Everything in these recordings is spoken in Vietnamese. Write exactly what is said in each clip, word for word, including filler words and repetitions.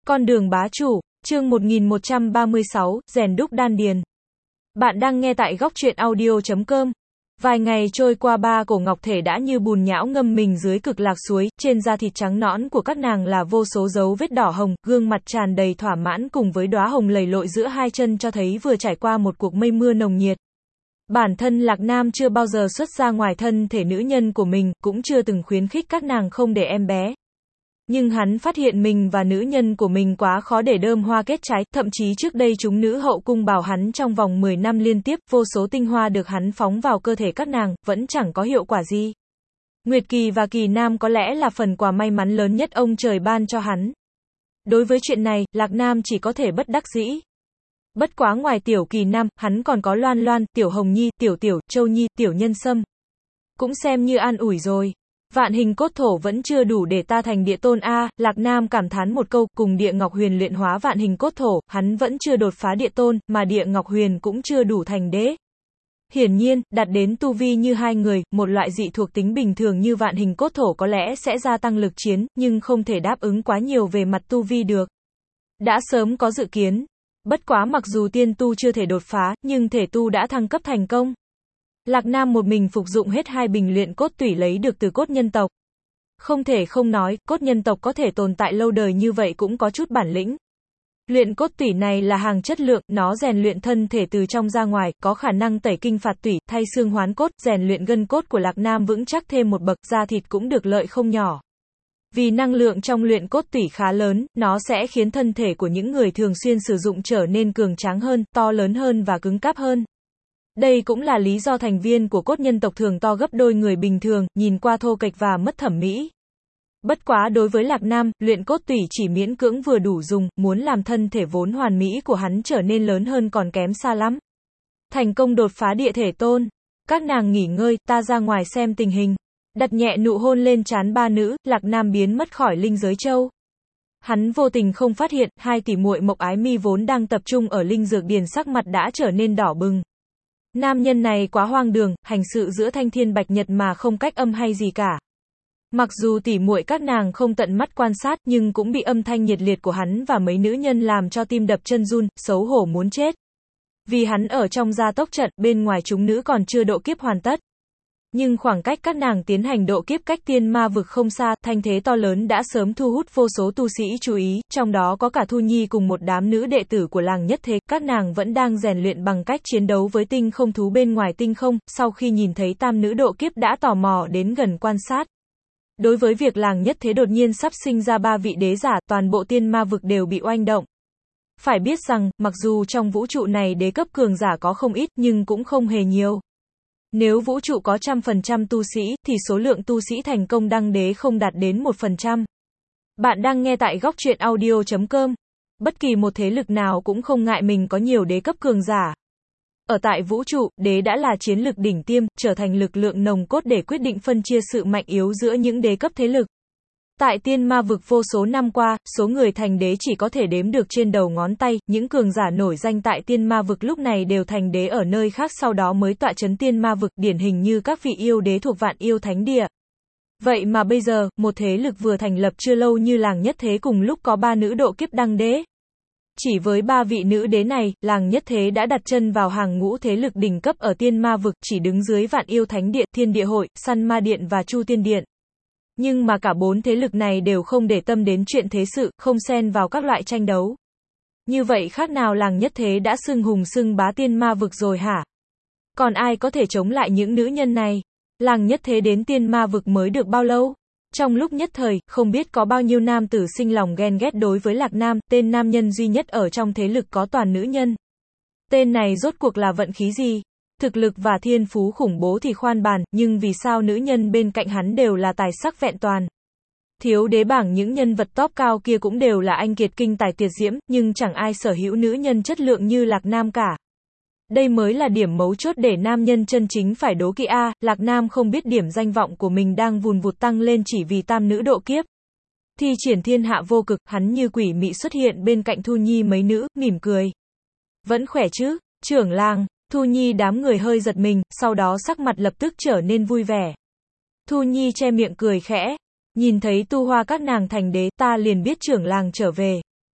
Con đường bá chủ, chương một nghìn một trăm ba mươi sáu, rèn đúc đan điền. Bạn đang nghe tại góc truyện audio chấm com. Vài ngày trôi qua, ba cổ ngọc thể đã như bùn nhão ngâm mình dưới cực lạc suối, trên da thịt trắng nõn của các nàng là vô số dấu vết đỏ hồng, gương mặt tràn đầy thỏa mãn cùng với đóa hồng lầy lội giữa hai chân cho thấy vừa trải qua một cuộc mây mưa nồng nhiệt. Bản thân Lạc Nam chưa bao giờ xuất ra ngoài thân thể nữ nhân của mình, cũng chưa từng khuyến khích các nàng không để em bé. Nhưng hắn phát hiện mình và nữ nhân của mình quá khó để đơm hoa kết trái, thậm chí trước đây chúng nữ hậu cung bảo hắn trong vòng mười năm liên tiếp, vô số tinh hoa được hắn phóng vào cơ thể các nàng, vẫn chẳng có hiệu quả gì. Nguyệt Kỳ và Kỳ Nam có lẽ là phần quà may mắn lớn nhất ông trời ban cho hắn. Đối với chuyện này, Lạc Nam chỉ có thể bất đắc dĩ. Bất quá ngoài Tiểu Kỳ Nam, hắn còn có Loan Loan, Tiểu Hồng Nhi, Tiểu Tiểu, Châu Nhi, Tiểu Nhân Sâm. Cũng xem như an ủi rồi. Vạn hình cốt thổ vẫn chưa đủ để ta thành địa tôn a, Lạc Nam cảm thán một câu, cùng địa ngọc huyền luyện hóa vạn hình cốt thổ, hắn vẫn chưa đột phá địa tôn, mà địa ngọc huyền cũng chưa đủ thành đế. Hiển nhiên, đạt đến tu vi như hai người, một loại dị thuộc tính bình thường như vạn hình cốt thổ có lẽ sẽ gia tăng lực chiến, nhưng không thể đáp ứng quá nhiều về mặt tu vi được. Đã sớm có dự kiến. Bất quá mặc dù tiên tu chưa thể đột phá, nhưng thể tu đã thăng cấp thành công. Lạc Nam một mình phục dụng hết hai bình luyện cốt tủy lấy được từ cốt nhân tộc. Không thể không nói, cốt nhân tộc có thể tồn tại lâu đời như vậy cũng có chút bản lĩnh. Luyện cốt tủy này là hàng chất lượng, nó rèn luyện thân thể từ trong ra ngoài, có khả năng tẩy kinh phạt tủy, thay xương hoán cốt, rèn luyện gân cốt của Lạc Nam vững chắc thêm một bậc, da thịt cũng được lợi không nhỏ. Vì năng lượng trong luyện cốt tủy khá lớn, nó sẽ khiến thân thể của những người thường xuyên sử dụng trở nên cường tráng hơn, to lớn hơn và cứng cáp hơn. Đây cũng là lý do thành viên của cốt nhân tộc thường to gấp đôi người bình thường, nhìn qua thô kệch và mất thẩm mỹ. Bất quá đối với Lạc Nam, luyện cốt tủy chỉ miễn cưỡng vừa đủ dùng, muốn làm thân thể vốn hoàn mỹ của hắn trở nên lớn hơn còn kém xa lắm. Thành công đột phá địa thể tôn. Các nàng nghỉ ngơi, ta ra ngoài xem tình hình. Đặt nhẹ nụ hôn lên trán ba nữ, Lạc Nam biến mất khỏi linh giới châu. Hắn vô tình không phát hiện, hai tỷ muội Mộc Ái Mi vốn đang tập trung ở linh dược điền sắc mặt đã trở nên đỏ bừng. Nam nhân này quá hoang đường, hành sự giữa thanh thiên bạch nhật mà không cách âm hay gì cả. Mặc dù tỷ muội các nàng không tận mắt quan sát, nhưng cũng bị âm thanh nhiệt liệt của hắn và mấy nữ nhân làm cho tim đập chân run, xấu hổ muốn chết. Vì hắn ở trong gia tốc trận, bên ngoài chúng nữ còn chưa độ kiếp hoàn tất. Nhưng khoảng cách các nàng tiến hành độ kiếp cách tiên ma vực không xa, thanh thế to lớn đã sớm thu hút vô số tu sĩ chú ý, trong đó có cả Thu Nhi cùng một đám nữ đệ tử của làng nhất thế, các nàng vẫn đang rèn luyện bằng cách chiến đấu với tinh không thú bên ngoài tinh không, sau khi nhìn thấy tam nữ độ kiếp đã tò mò đến gần quan sát. Đối với việc làng nhất thế đột nhiên sắp sinh ra ba vị đế giả, toàn bộ tiên ma vực đều bị oanh động. Phải biết rằng, mặc dù trong vũ trụ này đế cấp cường giả có không ít, nhưng cũng không hề nhiều. Nếu vũ trụ có trăm phần trăm tu sĩ, thì số lượng tu sĩ thành công đăng đế không đạt đến một phần trăm. Bạn đang nghe tại góc truyện audio chấm com. Bất kỳ một thế lực nào cũng không ngại mình có nhiều đế cấp cường giả. Ở tại vũ trụ, đế đã là chiến lực đỉnh tiêm, trở thành lực lượng nòng cốt để quyết định phân chia sự mạnh yếu giữa những đế cấp thế lực. Tại tiên ma vực vô số năm qua, số người thành đế chỉ có thể đếm được trên đầu ngón tay, những cường giả nổi danh tại tiên ma vực lúc này đều thành đế ở nơi khác sau đó mới tọa chấn tiên ma vực, điển hình như các vị yêu đế thuộc vạn yêu thánh địa. Vậy mà bây giờ, một thế lực vừa thành lập chưa lâu như làng nhất thế cùng lúc có ba nữ độ kiếp đăng đế. Chỉ với ba vị nữ đế này, làng nhất thế đã đặt chân vào hàng ngũ thế lực đỉnh cấp ở tiên ma vực, chỉ đứng dưới vạn yêu thánh điện, thiên địa hội, săn ma điện và chu tiên điện. Nhưng mà cả bốn thế lực này đều không để tâm đến chuyện thế sự, không xen vào các loại tranh đấu. Như vậy khác nào làng nhất thế đã xưng hùng xưng bá tiên ma vực rồi hả? Còn ai có thể chống lại những nữ nhân này? Làng nhất thế đến tiên ma vực mới được bao lâu? Trong lúc nhất thời, không biết có bao nhiêu nam tử sinh lòng ghen ghét đối với Lạc Nam, tên nam nhân duy nhất ở trong thế lực có toàn nữ nhân. Tên này rốt cuộc là vận khí gì? Thực lực và thiên phú khủng bố thì khoan bàn, nhưng vì sao nữ nhân bên cạnh hắn đều là tài sắc vẹn toàn? Thiếu đế bảng những nhân vật top cao kia cũng đều là anh kiệt kinh tài tuyệt diễm, nhưng chẳng ai sở hữu nữ nhân chất lượng như Lạc Nam cả. Đây mới là điểm mấu chốt để nam nhân chân chính phải đố kỵ a. Lạc Nam không biết điểm danh vọng của mình đang vùn vụt tăng lên chỉ vì tam nữ độ kiếp. Thi triển thiên hạ vô cực, hắn như quỷ mị xuất hiện bên cạnh Thu Nhi mấy nữ, mỉm cười. Vẫn khỏe chứ, trưởng làng? Thu Nhi đám người hơi giật mình, sau đó sắc mặt lập tức trở nên vui vẻ. Thu Nhi che miệng cười khẽ. Nhìn thấy tu hoa các nàng thành đế, ta liền biết trưởng làng trở về.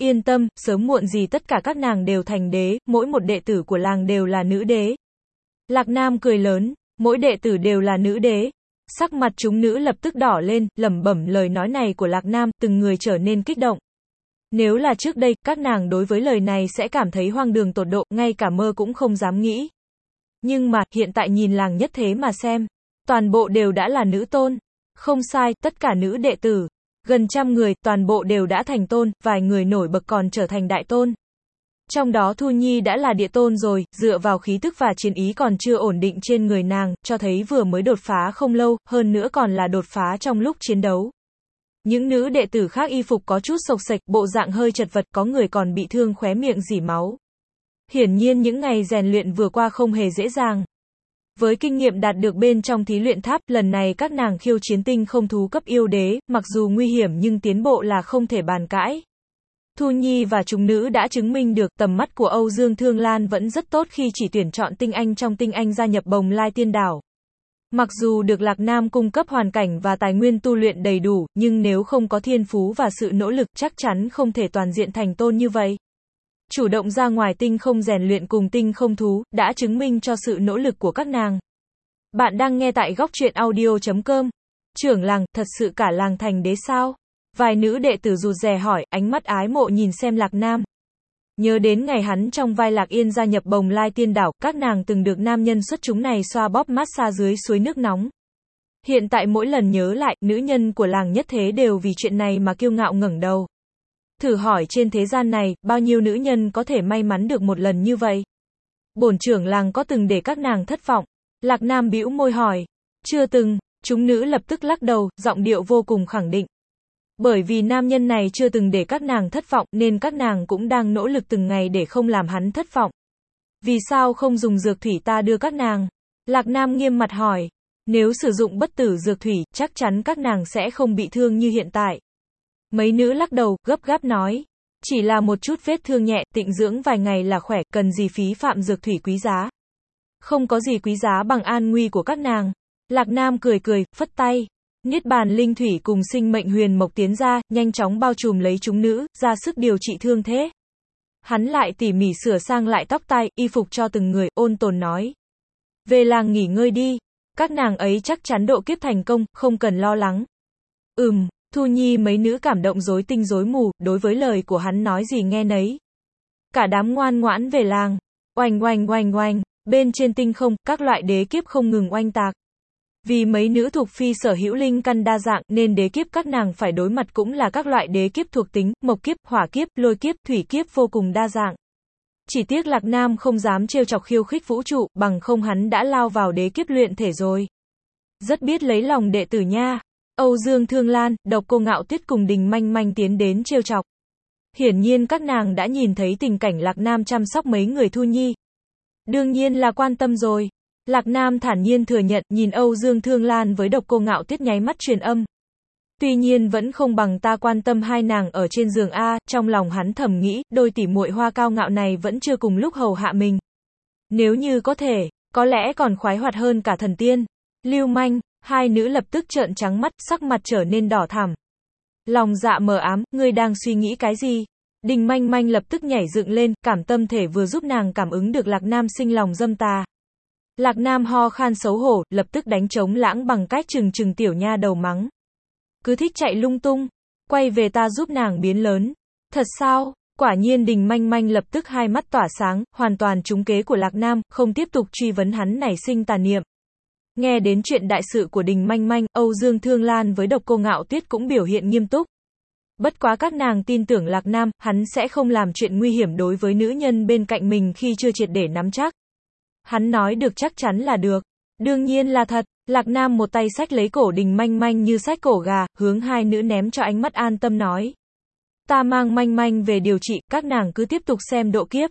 Yên tâm, sớm muộn gì tất cả các nàng đều thành đế, mỗi một đệ tử của làng đều là nữ đế. Lạc Nam cười lớn, mỗi đệ tử đều là nữ đế. Sắc mặt chúng nữ lập tức đỏ lên, lẩm bẩm lời nói này của Lạc Nam, từng người trở nên kích động. Nếu là trước đây, các nàng đối với lời này sẽ cảm thấy hoang đường tột độ, ngay cả mơ cũng không dám nghĩ. Nhưng mà, hiện tại nhìn làng nhất thế mà xem. Toàn bộ đều đã là nữ tôn. Không sai, tất cả nữ đệ tử. Gần trăm người, toàn bộ đều đã thành tôn, vài người nổi bật còn trở thành đại tôn. Trong đó Thu Nhi đã là địa tôn rồi, dựa vào khí tức và chiến ý còn chưa ổn định trên người nàng, cho thấy vừa mới đột phá không lâu, hơn nữa còn là đột phá trong lúc chiến đấu. Những nữ đệ tử khác y phục có chút xộc xệch, bộ dạng hơi chật vật, có người còn bị thương khóe miệng rỉ máu. Hiển nhiên những ngày rèn luyện vừa qua không hề dễ dàng. Với kinh nghiệm đạt được bên trong thí luyện tháp, lần này các nàng khiêu chiến tinh không thú cấp yêu đế, mặc dù nguy hiểm nhưng tiến bộ là không thể bàn cãi. Thu Nhi và chúng nữ đã chứng minh được tầm mắt của Âu Dương Thương Lan vẫn rất tốt khi chỉ tuyển chọn tinh anh trong tinh anh gia nhập Bồng Lai Tiên Đảo. Mặc dù được Lạc Nam cung cấp hoàn cảnh và tài nguyên tu luyện đầy đủ, nhưng nếu không có thiên phú và sự nỗ lực chắc chắn không thể toàn diện thành tôn như vậy. Chủ động ra ngoài tinh không rèn luyện cùng tinh không thú, đã chứng minh cho sự nỗ lực của các nàng. Bạn đang nghe tại góc truyện audio chấm com. Trưởng làng, thật sự cả làng thành đế sao? Vài nữ đệ tử rụt rè hỏi, ánh mắt ái mộ nhìn xem Lạc Nam. Nhớ đến ngày hắn trong vai Lạc Yên gia nhập Bồng Lai Tiên Đảo, các nàng từng được nam nhân xuất chúng này xoa bóp massage dưới suối nước nóng. Hiện tại mỗi lần nhớ lại, nữ nhân của làng nhất thế đều vì chuyện này mà kiêu ngạo ngẩng đầu. Thử hỏi trên thế gian này, bao nhiêu nữ nhân có thể may mắn được một lần như vậy? Bổn trưởng làng có từng để các nàng thất vọng? Lạc Nam bĩu môi hỏi. Chưa từng, chúng nữ lập tức lắc đầu, giọng điệu vô cùng khẳng định. Bởi vì nam nhân này chưa từng để các nàng thất vọng, nên các nàng cũng đang nỗ lực từng ngày để không làm hắn thất vọng. Vì sao không dùng dược thủy ta đưa các nàng? Lạc Nam nghiêm mặt hỏi. Nếu sử dụng bất tử dược thủy, chắc chắn các nàng sẽ không bị thương như hiện tại. Mấy nữ lắc đầu, gấp gáp nói. Chỉ là một chút vết thương nhẹ, tịnh dưỡng vài ngày là khỏe, cần gì phí phạm dược thủy quý giá. Không có gì quý giá bằng an nguy của các nàng. Lạc Nam cười cười, phất tay. Niết bàn linh thủy cùng sinh mệnh huyền mộc tiến ra, nhanh chóng bao trùm lấy chúng nữ, ra sức điều trị thương thế. Hắn lại tỉ mỉ sửa sang lại tóc tai, y phục cho từng người, ôn tồn nói. Về làng nghỉ ngơi đi. Các nàng ấy chắc chắn độ kiếp thành công, không cần lo lắng. Ừm, Thu Nhi mấy nữ cảm động rối tinh rối mù, đối với lời của hắn nói gì nghe nấy. Cả đám ngoan ngoãn về làng. Oanh oanh oanh oanh, bên trên tinh không, các loại đế kiếp không ngừng oanh tạc. Vì mấy nữ thuộc phi sở hữu linh căn đa dạng, nên đế kiếp các nàng phải đối mặt cũng là các loại đế kiếp thuộc tính, mộc kiếp, hỏa kiếp, lôi kiếp, thủy kiếp vô cùng đa dạng. Chỉ tiếc Lạc Nam không dám trêu chọc khiêu khích vũ trụ, bằng không hắn đã lao vào đế kiếp luyện thể rồi. Rất biết lấy lòng đệ tử nha. Âu Dương Thương Lan, Độc Cô Ngạo Tuyết cùng Đình Manh Manh tiến đến trêu chọc. Hiển nhiên các nàng đã nhìn thấy tình cảnh Lạc Nam chăm sóc mấy người Thu Nhi. Đương nhiên là quan tâm rồi. Lạc Nam thản nhiên thừa nhận, nhìn Âu Dương Thương Lan với Độc Cô Ngạo Tuyết nháy mắt truyền âm. Tuy nhiên vẫn không bằng ta quan tâm hai nàng ở trên giường a, trong lòng hắn thầm nghĩ, đôi tỷ muội hoa cao ngạo này vẫn chưa cùng lúc hầu hạ mình. Nếu như có thể, có lẽ còn khoái hoạt hơn cả thần tiên. Lưu manh, hai nữ lập tức trợn trắng mắt, sắc mặt trở nên đỏ thẳm. Lòng dạ mờ ám, ngươi đang suy nghĩ cái gì? Đình Manh Manh lập tức nhảy dựng lên, cảm tâm thể vừa giúp nàng cảm ứng được Lạc Nam sinh lòng dâm tà. Lạc Nam ho khan xấu hổ, lập tức đánh trống lãng bằng cách trừng trừng tiểu nha đầu mắng. Cứ thích chạy lung tung, quay về ta giúp nàng biến lớn. Thật sao? Quả nhiên Đình Manh Manh lập tức hai mắt tỏa sáng, hoàn toàn trúng kế của Lạc Nam, không tiếp tục truy vấn hắn nảy sinh tà niệm. Nghe đến chuyện đại sự của Đình Manh Manh, Âu Dương Thương Lan với Độc Cô Ngạo Tuyết cũng biểu hiện nghiêm túc. Bất quá các nàng tin tưởng Lạc Nam, hắn sẽ không làm chuyện nguy hiểm đối với nữ nhân bên cạnh mình khi chưa triệt để nắm chắc. Hắn nói được chắc chắn là được. Đương nhiên là thật. Lạc Nam một tay xách lấy cổ Đình Manh Manh như xách cổ gà, hướng hai nữ ném cho ánh mắt an tâm nói. Ta mang Manh Manh về điều trị, các nàng cứ tiếp tục xem độ kiếp.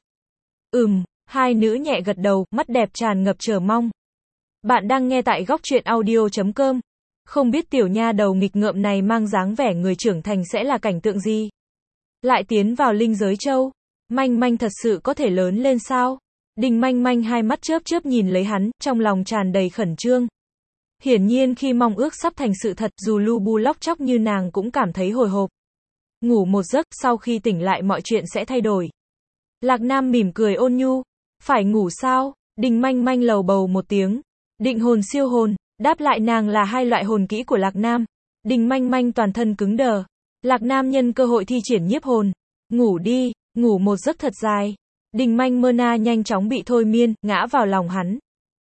Ừm, hai nữ nhẹ gật đầu, mắt đẹp tràn ngập chờ mong. Bạn đang nghe tại góc truyện audio chấm com. Không biết tiểu nha đầu nghịch ngợm này mang dáng vẻ người trưởng thành sẽ là cảnh tượng gì? Lại tiến vào linh giới châu. Manh Manh thật sự có thể lớn lên sao? Đình Manh Manh hai mắt chớp chớp nhìn lấy hắn, trong lòng tràn đầy khẩn trương. Hiển nhiên khi mong ước sắp thành sự thật, dù lu bu lóc chóc như nàng cũng cảm thấy hồi hộp. ngủ một giấc, sau khi tỉnh lại mọi chuyện sẽ thay đổi. Lạc Nam mỉm cười ôn nhu. Phải ngủ sao? Đình Manh Manh lầu bầu một tiếng. Định hồn siêu hồn, đáp lại nàng là hai loại hồn kỹ của Lạc Nam. Đình Manh Manh toàn thân cứng đờ. Lạc Nam nhân cơ hội thi triển nhiếp hồn. Ngủ đi, ngủ một giấc thật dài. Đình Manh Mơ Na nhanh chóng bị thôi miên, ngã vào lòng hắn.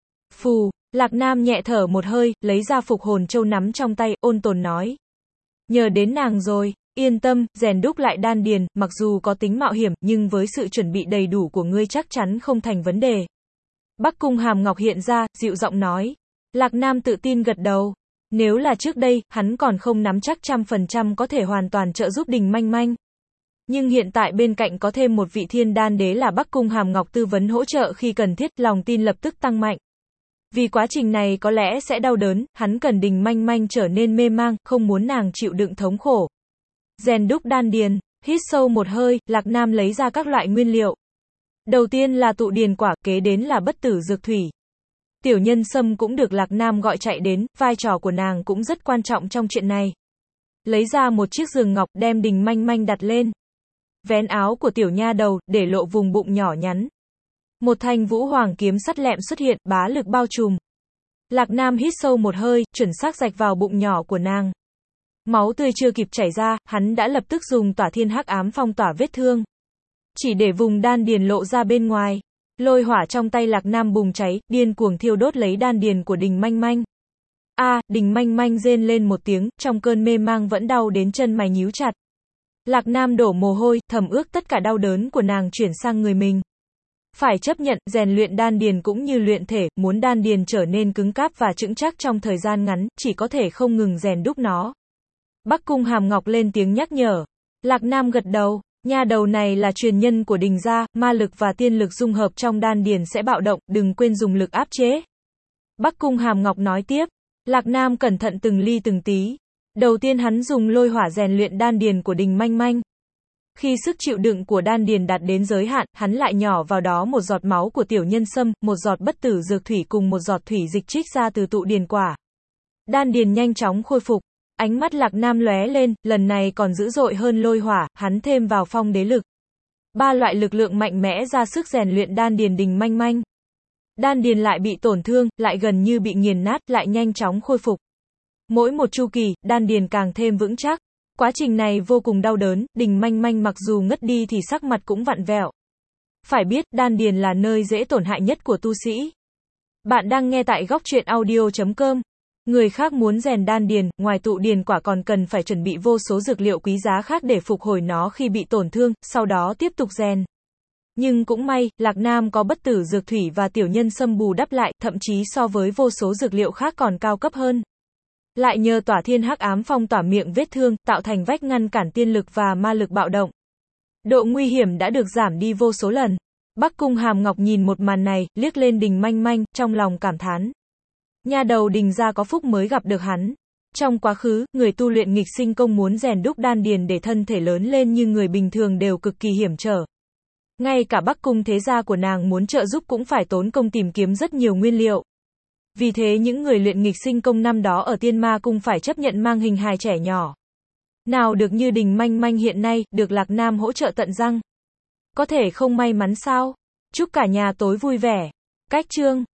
Phù, Lạc Nam nhẹ thở một hơi, lấy ra phục hồn châu nắm trong tay, ôn tồn nói. Nhờ đến nàng rồi, yên tâm, rèn đúc lại đan điền, mặc dù có tính mạo hiểm, nhưng với sự chuẩn bị đầy đủ của ngươi chắc chắn không thành vấn đề. Bắc Cung Hàm Ngọc hiện ra, dịu giọng nói. Lạc Nam tự tin gật đầu. Nếu là trước đây, hắn còn không nắm chắc trăm phần trăm có thể hoàn toàn trợ giúp Đình Manh Manh. Nhưng hiện tại bên cạnh có thêm một vị thiên đan đế là Bắc Cung Hàm Ngọc tư vấn hỗ trợ khi cần thiết, lòng tin lập tức tăng mạnh. Vì quá trình này có lẽ sẽ đau đớn, hắn cần Đình Manh Manh trở nên mê mang, không muốn nàng chịu đựng thống khổ. Rèn đúc đan điền, hít sâu một hơi, Lạc Nam lấy ra các loại nguyên liệu. Đầu tiên là tụ điền quả, kế đến là bất tử dược thủy. Tiểu Nhân Sâm cũng được Lạc Nam gọi chạy đến, vai trò của nàng cũng rất quan trọng trong chuyện này. Lấy ra một chiếc giường ngọc, đem Đình Manh Manh đặt lên. Vén áo của tiểu nha đầu, để lộ vùng bụng nhỏ nhắn. Một thanh vũ hoàng kiếm sắt lẹm xuất hiện, bá lực bao trùm. Lạc Nam hít sâu một hơi, chuẩn xác rạch vào bụng nhỏ của nàng. Máu tươi chưa kịp chảy ra, hắn đã lập tức dùng tỏa thiên hắc ám phong tỏa vết thương. Chỉ để vùng đan điền lộ ra bên ngoài. Lôi hỏa trong tay Lạc Nam bùng cháy, điên cuồng thiêu đốt lấy đan điền của Đình Manh Manh. A, à, Đình Manh Manh rên lên một tiếng, trong cơn mê mang vẫn đau đến chân mày nhíu chặt. Lạc Nam đổ mồ hôi, thầm ước tất cả đau đớn của nàng chuyển sang người mình. Phải chấp nhận, rèn luyện đan điền cũng như luyện thể, muốn đan điền trở nên cứng cáp và chững chắc trong thời gian ngắn, chỉ có thể không ngừng rèn đúc nó. Bắc Cung Hàm Ngọc lên tiếng nhắc nhở. Lạc Nam gật đầu, nha đầu này là truyền nhân của Đình gia, ma lực và tiên lực dung hợp trong đan điền sẽ bạo động, đừng quên dùng lực áp chế. Bắc Cung Hàm Ngọc nói tiếp. Lạc Nam cẩn thận từng ly từng tí. Đầu tiên hắn dùng lôi hỏa rèn luyện đan điền của Đình Manh Manh. Khi sức chịu đựng của đan điền đạt đến giới hạn, hắn lại nhỏ vào đó một giọt máu của tiểu nhân sâm, một giọt bất tử dược thủy cùng một giọt thủy dịch trích ra từ tụ điền quả. Đan điền nhanh chóng khôi phục. Ánh mắt Lạc Nam lóe lên, lần này còn dữ dội hơn lôi hỏa, hắn thêm vào phong đế lực. Ba loại lực lượng mạnh mẽ ra sức rèn luyện đan điền Đình Manh Manh. Đan điền lại bị tổn thương, lại gần như bị nghiền nát, lại nhanh chóng khôi phục. Mỗi một chu kỳ, đan điền càng thêm vững chắc. Quá trình này vô cùng đau đớn, Đình Manh Manh mặc dù ngất đi thì sắc mặt cũng vặn vẹo. Phải biết, đan điền là nơi dễ tổn hại nhất của tu sĩ. Bạn đang nghe tại góc truyện audio chấm com. Người khác muốn rèn đan điền, ngoài tụ điền quả còn cần phải chuẩn bị vô số dược liệu quý giá khác để phục hồi nó khi bị tổn thương, sau đó tiếp tục rèn. Nhưng cũng may, Lạc Nam có bất tử dược thủy và tiểu nhân sâm bù đắp lại, thậm chí so với vô số dược liệu khác còn cao cấp hơn. Lại nhờ tỏa thiên hắc ám phong tỏa miệng vết thương, tạo thành vách ngăn cản tiên lực và ma lực bạo động. Độ nguy hiểm đã được giảm đi vô số lần. Bắc Cung Hàm Ngọc nhìn một màn này, liếc lên Đình Manh Manh, trong lòng cảm thán. Nha đầu Đình gia có phúc mới gặp được hắn. Trong quá khứ, người tu luyện nghịch sinh công muốn rèn đúc đan điền để thân thể lớn lên như người bình thường đều cực kỳ hiểm trở. Ngay cả Bắc Cung thế gia của nàng muốn trợ giúp cũng phải tốn công tìm kiếm rất nhiều nguyên liệu. Vì thế những người luyện nghịch sinh công năm đó ở Tiên Ma Cung phải chấp nhận mang hình hài trẻ nhỏ. Nào được như Đình Manh Manh hiện nay, được Lạc Nam hỗ trợ tận răng. Có thể không may mắn sao? Chúc cả nhà tối vui vẻ. Cách chương